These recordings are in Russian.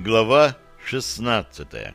Глава 16.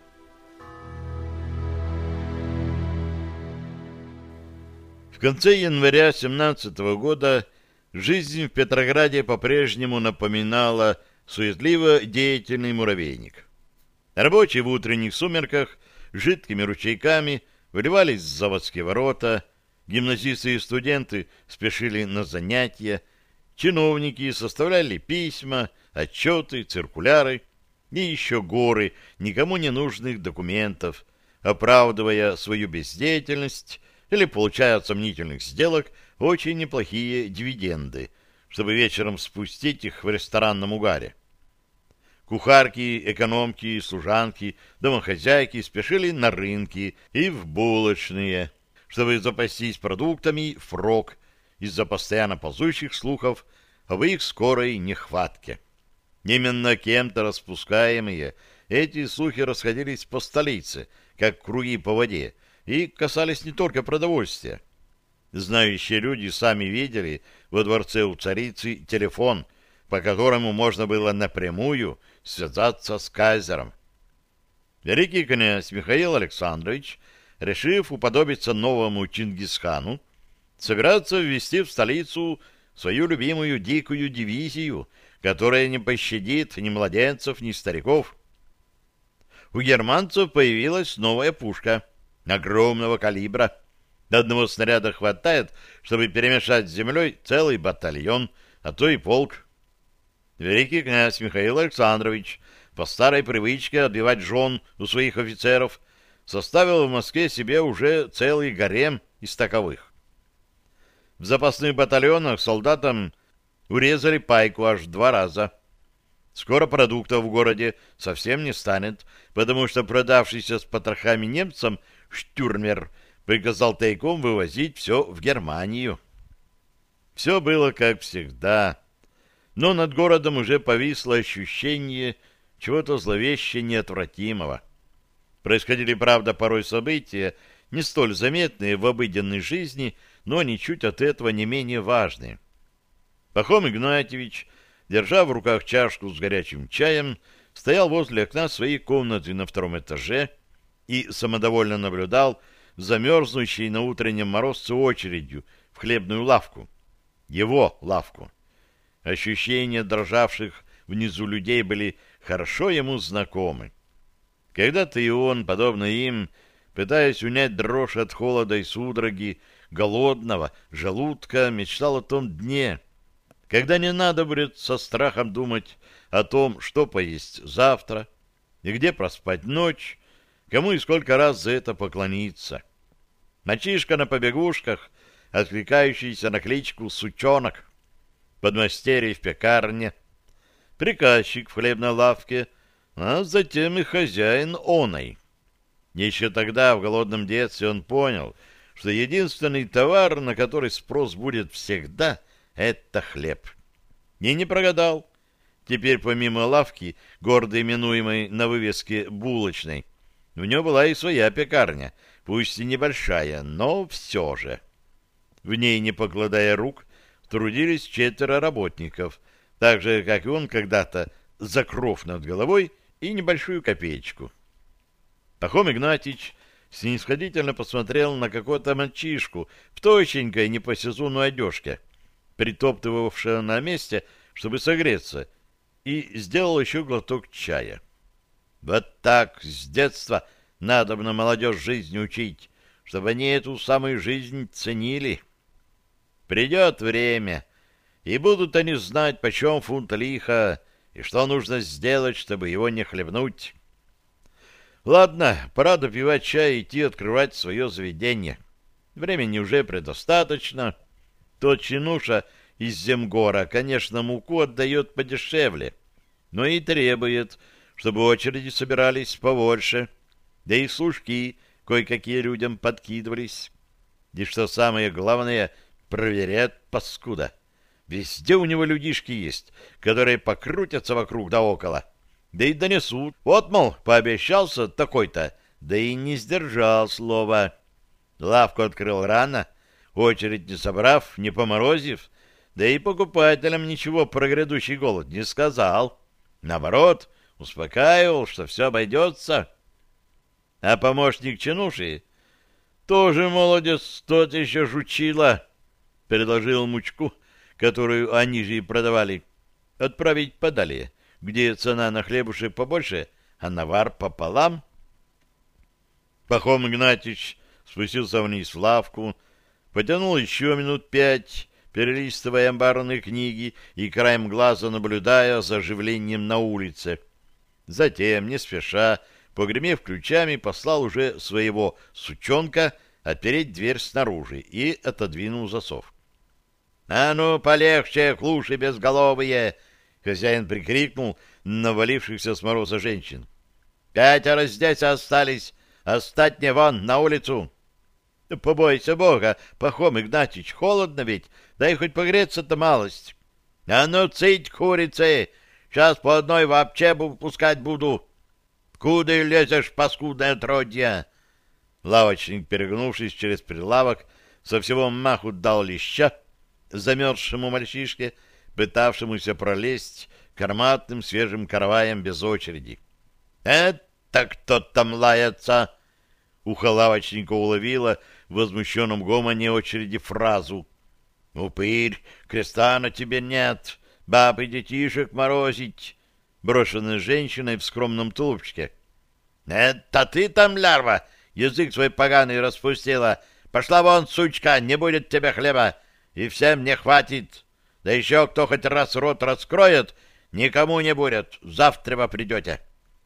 В конце января 17 года жизнь в Петрограде по-прежнему напоминала суетливо-деятельный муравейник. Рабочие в утренних сумерках жидкими ручейками выливались в заводские ворота, гимназисты и студенты спешили на занятия, чиновники составляли письма, отчеты, циркуляры и еще горы никому не нужных документов, оправдывая свою бездеятельность или получая от сомнительных сделок очень неплохие дивиденды, чтобы вечером спустить их в ресторанном угаре. Кухарки, экономки, служанки, домохозяйки спешили на рынки и в булочные, чтобы запастись продуктами впрок из-за постоянно ползущих слухов об их скорой нехватке. Именно кем-то распускаемые эти слухи расходились по столице, как круги по воде, и касались не только продовольствия. Знающие люди сами видели во дворце у царицы телефон, по которому можно было напрямую связаться с кайзером. Великий князь Михаил Александрович, решив уподобиться новому Чингисхану, собирается ввести в столицу свою любимую дикую дивизию, которая не пощадит ни младенцев, ни стариков. У германцев появилась новая пушка огромного калибра. Одного снаряда хватает, чтобы перемешать с землей целый батальон, а то и полк. Великий князь Михаил Александрович, по старой привычке отбивать жен у своих офицеров, составил в Москве себе уже целый гарем из таковых. В запасных батальонах солдатам урезали пайку аж 2 раза. Скоро продуктов в городе совсем не станет, потому что продавшийся с потрохами немцам штюрмер приказал тайком вывозить все в Германию. Все было как всегда, но над городом уже повисло ощущение чего-то зловеще неотвратимого. Происходили, правда, порой события, не столь заметные в обыденной жизни, но ничуть от этого не менее важные. Пахом Игнатьевич, держа в руках чашку с горячим чаем, стоял возле окна своей комнаты на 2-м этаже и самодовольно наблюдал за мерзнущей на утреннем морозце очередью в хлебную лавку. Его лавку. Ощущения дрожавших внизу людей были хорошо ему знакомы. Когда-то и он, подобно им, пытаясь унять дрожь от холода и судороги голодного желудка, мечтал о том дне, когда не надо будет со страхом думать о том, что поесть завтра, и где проспать ночь, кому и сколько раз за это поклониться. Мальчишка на побегушках, откликающийся на кличку Сучонок, подмастерье в пекарне, приказчик в хлебной лавке, а затем и хозяин оной. Еще тогда, в голодном детстве, он понял, что единственный товар, на который спрос будет всегда, это хлеб. И не прогадал. Теперь помимо лавки, гордо именуемой на вывеске булочной, у него была и своя пекарня, пусть и небольшая, но все же. В ней, не покладая рук, трудились 4 работников, так же, как и он когда-то, за кров над головой и небольшую копеечку. Пахом Игнатьич снисходительно посмотрел на какого-то мальчишку в точенькой не по сезону одежке, притоптывавшего на месте, чтобы согреться, и сделал еще глоток чая. Вот так с детства надобно молодежь жизнь учить, чтобы они эту самую жизнь ценили. Придет время, и будут они знать, почем фунт лиха, и что нужно сделать, чтобы его не хлебнуть. Ладно, пора допивать чай и идти открывать свое заведение. Времени уже предостаточно. Тот чинуша из Земгора, конечно, муку отдает подешевле, но и требует, чтобы очереди собирались побольше, да и служки кое-какие людям подкидывались. И что самое главное, проверяет паскуда. Везде у него людишки есть, которые покрутятся вокруг да около, да и донесут. Вот, мол, пообещался такой-то, да и не сдержал слова. Лавку открыл рано, очередь не собрав, не поморозив, да и покупателям ничего про грядущий голод не сказал. Наоборот, успокаивал, что все обойдется. А помощник чинуши тоже молодец, тот еще жучила, предложил мучку, которую они же и продавали, отправить подалее, где цена на хлебушек побольше, а навар пополам. Пахом Игнатьич спустился вниз в лавку, потянул еще минут 5, перелистывая амбарные книги и краем глаза наблюдая за оживлением на улице. Затем, не спеша, погремев ключами, послал уже своего сучонка отпереть дверь снаружи и отодвинул засов. — А ну, полегче, клуши безголовые! — хозяин прикрикнул на навалившихся с мороза женщин. — 5 здесь остались! Остатне вон, на улицу! — Побойся Бога, Пахом Игнатьич, холодно ведь, дай хоть погреться-то малость. — А ну, цыть, курицы! Сейчас по одной в общебу пускать буду. — Куда лезешь, паскудное отродье? Лавочник, перегнувшись через прилавок, со всего маху дал леща замерзшему мальчишке, пытавшемуся пролезть к арматным свежим караваям без очереди. — Это кто там лается? Ухо лавочника уловило в возмущенном гомоне очереди фразу. — Упырь, креста на тебе нет, баб и детишек морозить, брошенная женщиной в скромном тулупчике. — Это ты там, лярва? Язык свой поганый распустила. Пошла вон, сучка, не будет тебе хлеба, и всем не хватит. Да еще кто хоть раз рот раскроет, никому не будет. Завтра придете.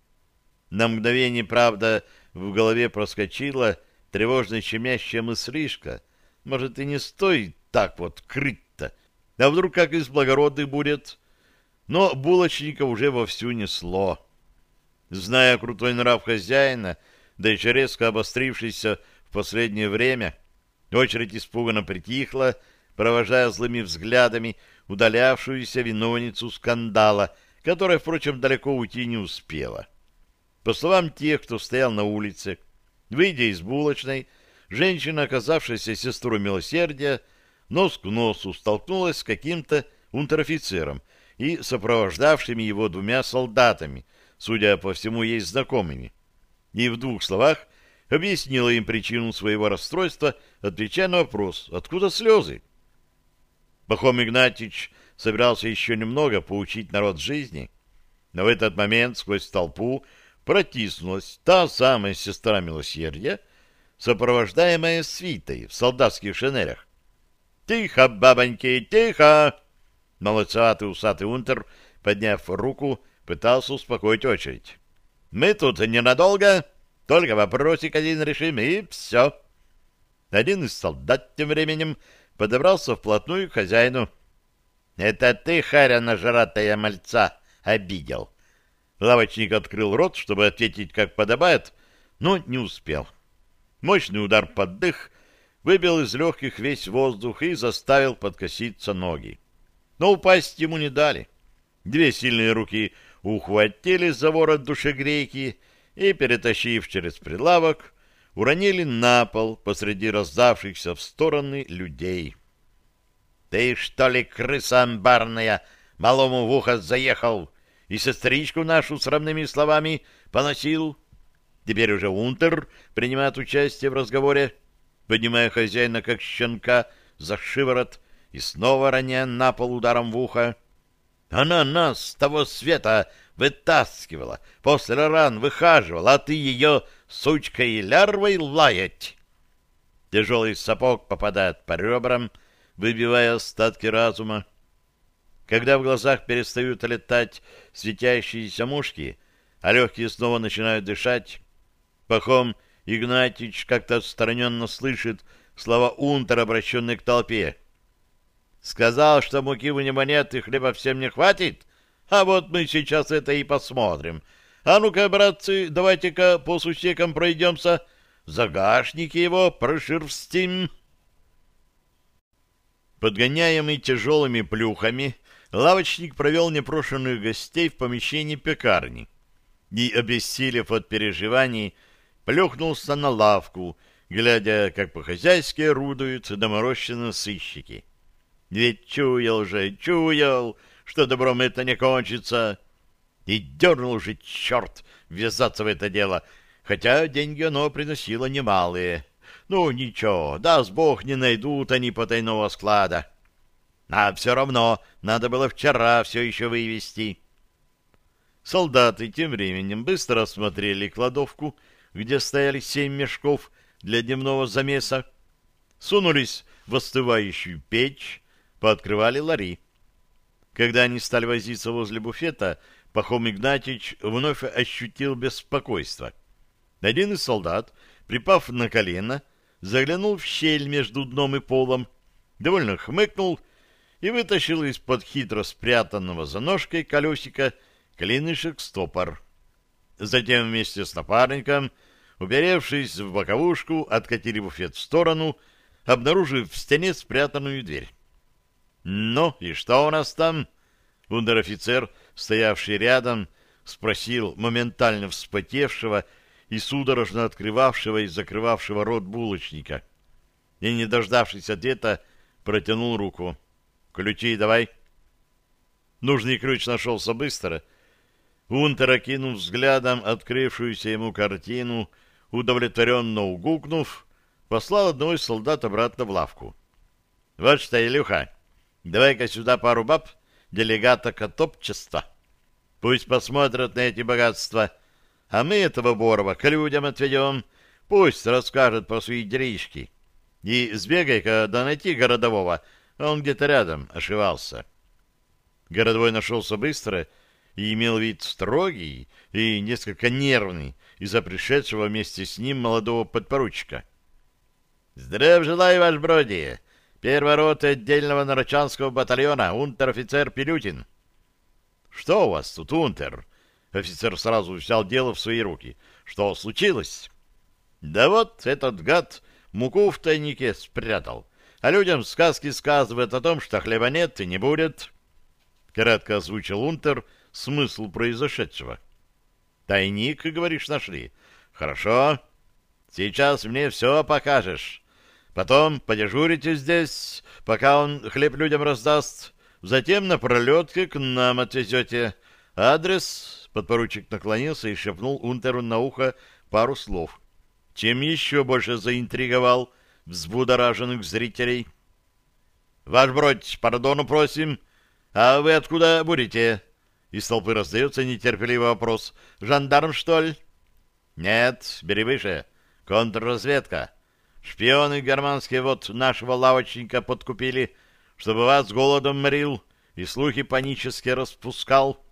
На мгновение, правда, в голове проскочила тревожно щемящая мыслишка. Может, и не стоит так вот крыть-то. А вдруг как из благородных будет? Но булочника уже вовсю несло. Зная крутой нрав хозяина, да еще резко обострившийся в последнее время, очередь испуганно притихла, провожая злыми взглядами удалявшуюся виновницу скандала, которая, впрочем, далеко уйти не успела. По словам тех, кто стоял на улице, выйдя из булочной, женщина, оказавшаяся сестрой милосердия, нос к носу столкнулась с каким-то унтер-офицером и сопровождавшими его 2 солдатами, судя по всему, ей знакомыми, и в 2 словах объяснила им причину своего расстройства, отвечая на вопрос, откуда слезы. Пахом Игнатьич собирался еще немного поучить народ жизни, но в этот момент сквозь толпу протиснулась та самая сестра милосердия, сопровождаемая свитой в солдатских шинелях. «Тихо, бабоньки, тихо!» Молодцеватый усатый унтер, подняв руку, пытался успокоить очередь. «Мы тут ненадолго, только вопросик один решим, и все». Один из солдат тем временем подобрался вплотную к хозяину. «Это ты, харя нажратая мальца, обидел?» Лавочник открыл рот, чтобы ответить как подобает, но не успел. Мощный удар под дых выбил из легких весь воздух и заставил подкоситься ноги. Но упасть ему не дали. 2 сильные руки ухватили за ворот душегрейки и, перетащив через прилавок, уронили на пол посреди раздавшихся в стороны людей. — Ты, что ли, крыса амбарная, малому в ухо заехал и сестричку нашу срамными словами поносил? Теперь уже унтер принимает участие в разговоре, поднимая хозяина как щенка за шиворот и снова роняя на пол ударом в ухо. Она нас с того света вытаскивала, после ран выхаживала, а ты ее сучкой и лярвой лаять. Тяжелый сапог попадает по ребрам, выбивая остатки разума. Когда в глазах перестают летать светящиеся мушки, а легкие снова начинают дышать, Пахом Игнатьич как-то отстраненно слышит слова унтера, обращенные к толпе. «Сказал, что муки в него нет и хлеба всем не хватит? А вот мы сейчас это и посмотрим. А ну-ка, братцы, давайте-ка по сусекам пройдемся, загашники его прошерстим». Подгоняемый тяжелыми плюхами, лавочник провел непрошенных гостей в помещении пекарни и, обессилев от переживаний, плюхнулся на лавку, глядя, как по-хозяйски орудуют доморощенные сыщики. Ведь чуял, что добром это не кончится. И дернул уже черт ввязаться в это дело, хотя деньги оно приносило немалые. Ну, ничего, даст Бог, не найдут они потайного склада. А все равно надо было вчера все еще вывести. Солдаты тем временем быстро осмотрели кладовку, где стояли 7 мешков для дневного замеса, сунулись в остывающую печь, пооткрывали лари. Когда они стали возиться возле буфета, Пахом Игнатьич вновь ощутил беспокойство. Один из солдат, припав на колено, заглянул в щель между дном и полом, довольно хмыкнул и вытащил из-под хитро спрятанного за ножкой колесика клинышек-стопор. Затем вместе с напарником, уперевшись в боковушку, откатили буфет в сторону, обнаружив в стене спрятанную дверь. «Ну, и что у нас там?» Унтер-офицер, стоявший рядом, спросил моментально вспотевшего и судорожно открывавшего и закрывавшего рот булочника. И, не дождавшись ответа, протянул руку. «Ключи давай». Нужный ключ нашелся быстро. Унтер, окинув взглядом открывшуюся ему картину, удовлетворенно угукнув, послал одного из солдат обратно в лавку. «Вот что, Илюха, давай-ка сюда пару баб, делегата катопчества. Пусть посмотрят на эти богатства, а мы этого Борова к людям отведем, пусть расскажет про свои делишки. И сбегай-ка да найти городового, он где-то рядом ошивался». Городовой нашелся быстро и имел вид строгий и несколько нервный из-за пришедшего вместе с ним молодого подпоручика. «Здравия желаю, ваш бродие! Первая рота отдельного нарочанского батальона, унтер-офицер Пилютин». «Что у вас тут, унтер?» Офицер сразу взял дело в свои руки. «Что случилось?» «Да вот этот гад муку в тайнике спрятал, а людям сказки сказывает о том, что хлеба нет и не будет». Кратко озвучил унтер смысл произошедшего. «Тайник, говоришь, нашли? Хорошо. Сейчас мне все покажешь. Потом подежурите здесь, пока он хлеб людям раздаст. Затем на пролетке к нам отвезете. Адрес...» Подпоручик наклонился и шепнул унтеру на ухо пару слов, чем еще больше заинтриговал взбудораженных зрителей. «Ваш бродь, пардону просим. А вы откуда будете?» Из толпы раздается нетерпеливый вопрос. «Жандарм, что ли?» «Нет, бери выше. Контрразведка. Шпионы германские вот нашего лавочника подкупили, чтобы вас голодом морил и слухи панически распускал».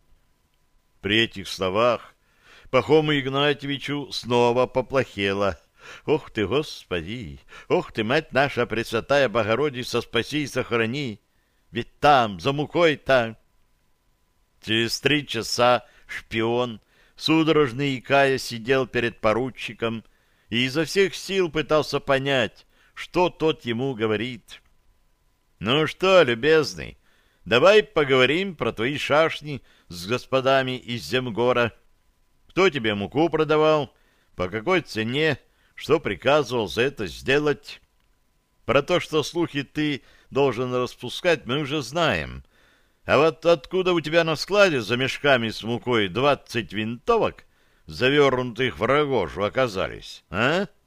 При этих словах Пахому Игнатьевичу снова поплохело. «Ох ты, Господи! Ох ты, мать наша Пресвятая Богородица, спаси и сохрани! Ведь там, за мукой-то...» Через 3 часа шпион, судорожно икая, сидел перед поручиком и изо всех сил пытался понять, что тот ему говорит. «Ну что, любезный, давай поговорим про твои шашни с господами из Земгора. Кто тебе муку продавал, по какой цене, что приказывал за это сделать? Про то, что слухи ты должен распускать, мы уже знаем. А вот откуда у тебя на складе за мешками с мукой 20 винтовок, завернутых в рогожу, оказались, а?»